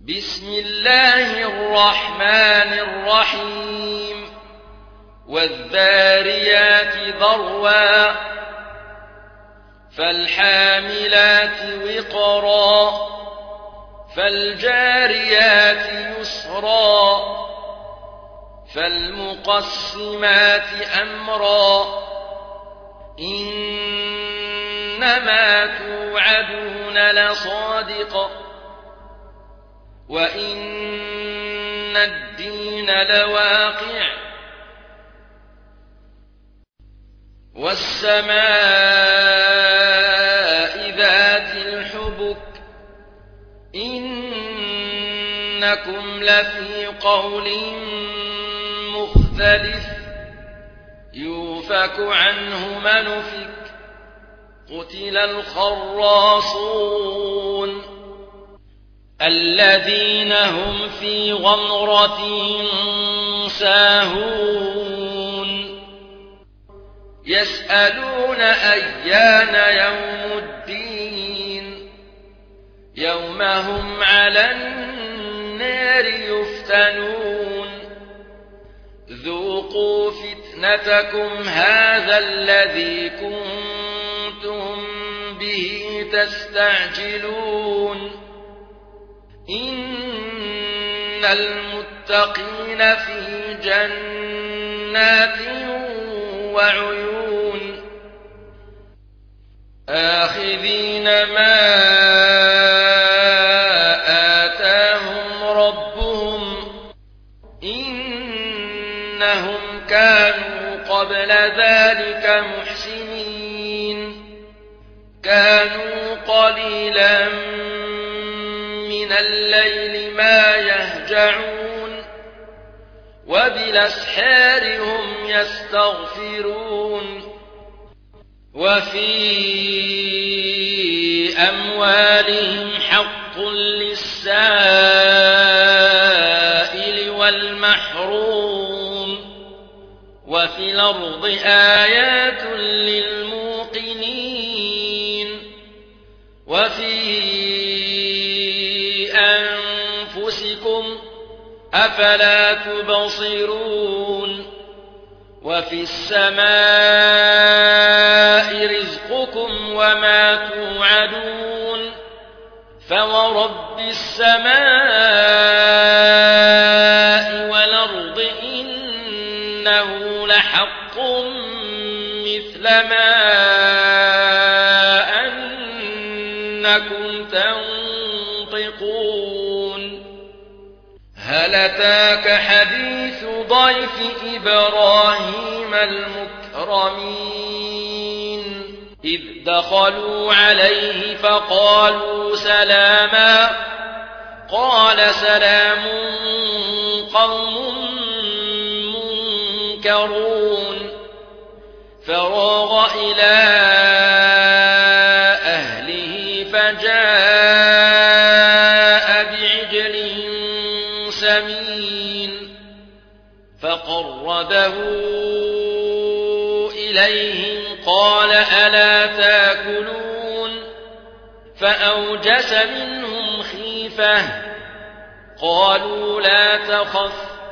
بسم الله الرحمن الرحيم والذاريات ذروا فالحاملات وقرا فالجاريات يسرا فالمقسمات أمرا إنما توعدون لصادق وإن الدين لواقع والسماء ذات الحبك إنكم لفي قول مختلف يوفك عنه من أفك قتل الخراصون الذين هم في غمرة ساهون يسألون أيان يوم الدين يوم هم على النار يفتنون ذوقوا فتنتكم هذا الذي كنتم به تستعجلون إن المتقين في جنات وعيون آخذين ما آتاهم ربهم إنهم كانوا قبل ذلك محسنين كانوا قليلا من الليل ما يهجعون وبالأسحار هم يستغفرون وفي أموالهم حق للسائل والمحروم وفي الأرض آيات للموقنين وفي أنفسكم أفلا تبصرون وفي السماء رزقكم وما توعدون فورب السماء والأرض إنه لحق مثل ما أنكم تنطقون هل أتاك حديث ضيف إبراهيم المكرمين إذ دخلوا عليه فقالوا سلاما قال سلام قوم منكرون فراغ إلى أهله فجاء بعجل سمين فقربه إليهم قال ألا تاكلون فأوجس منهم خيفة قالوا لا تخف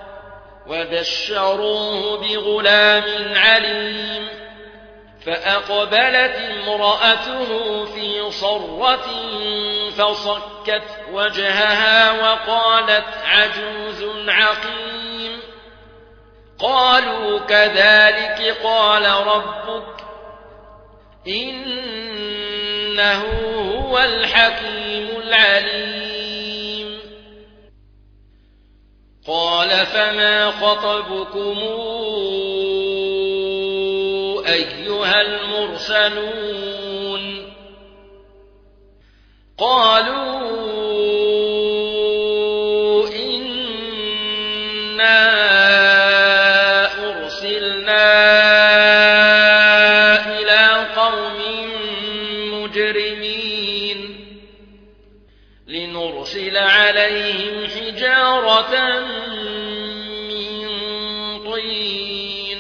وبشروه بغلام عليم فأقبلت امرأته في صرة فصكت وجهها وقالت عجوز عقيم قالوا كذلك قال ربك إنه هو الحكيم العليم قال فما خطبكم أيها المرسلون قالوا إنا أرسلنا إلى قوم مجرمين لنرسل عليهم حجارة من طين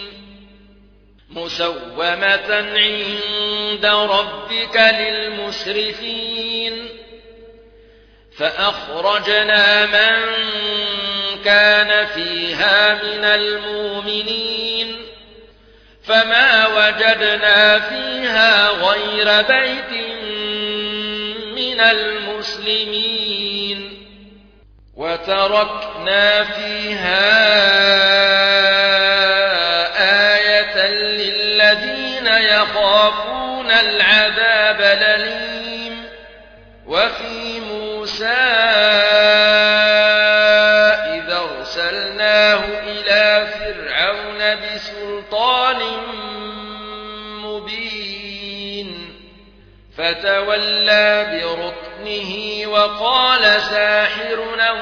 مسومة عند ربك للمسرفين فأخرجنا من كان فيها من المؤمنين فما وجدنا فيها غير بيت من المسلمين وتركنا فيها آية للذين يخافون العذاب الأليم وفي موسى إذا أرسلناه إلى فرعون بسلطان مبين فتولى بركنه وقال ساحر أو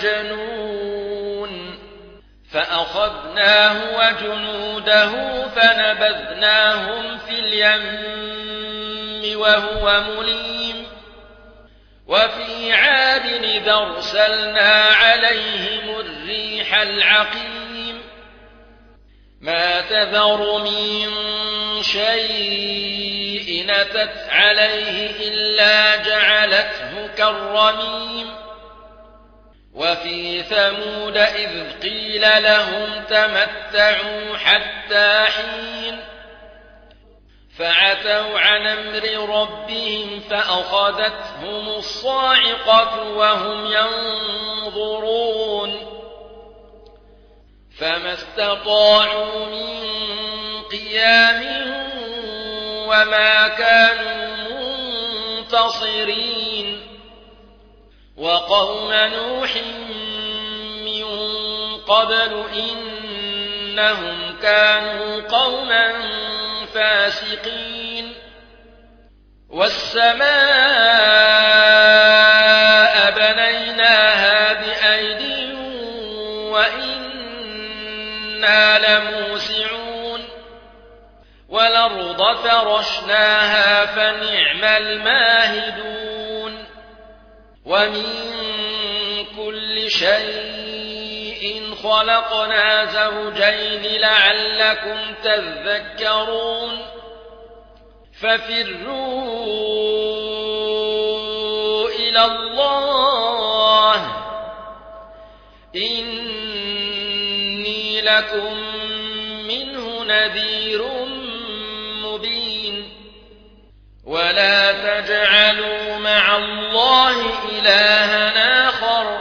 مجنون فأخذناه وجنوده فنبذناهم في اليم وهو مليم وفي عاد إذا أرسلنا عليهم الريح العقيم ما تذر من شيء أتت عليه إلا جعلته كالرميم وفي ثمود إذ قيل لهم تمتعوا حتى حين فعتوا عن أمر ربهم فأخذتهم الصاعقة وهم ينظرون فما استطاعوا من قيام وما كانوا منتصرين وقوم نوح من قبل إنهم كانوا قوما فاسقين والسماء بنيناها بأيد وإنا لموسعون والأرض فرشناها فنعم الماهدون ومن كل شيء خلقنا زوجين لعلكم تذكرون ففروا إلى الله إني لكم منه نذير مبين ولا تجعلوا مع الله إلها آخر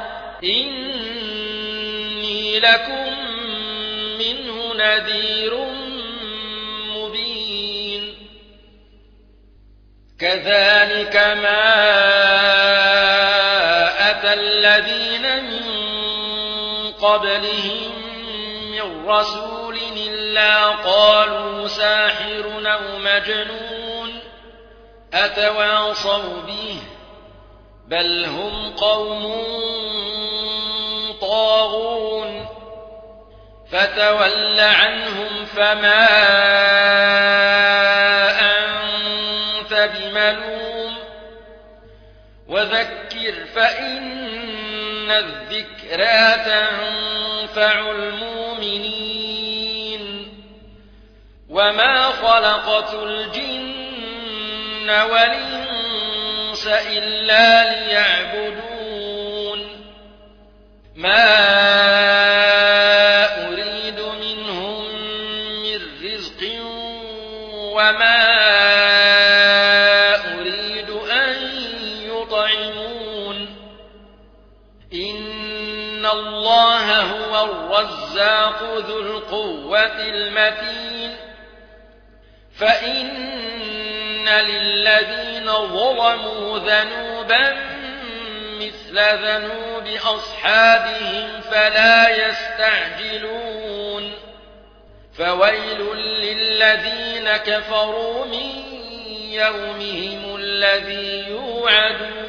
إني لكم منه نذير مبين كذلك ما أتى الذين من قبلهم من رسول إلا قالوا ساحر أو مجنون أتواصوا به بل هم قوم طاغون فتول عنهم فما أنت بملوم وذكر فإن الذكرى تنفع المؤمنين وما خلقت الجن والإنس إلا ليعبدون ما أريد منهم من رزق وما أريد أن يطعمون إن الله هو الرزاق ذو القوة المتين فإن للذين ظلموا ذنوبا مثل ذنوب أصحابهم فلا يستعجلون فويل للذين كفروا من يومهم الذي يوعدون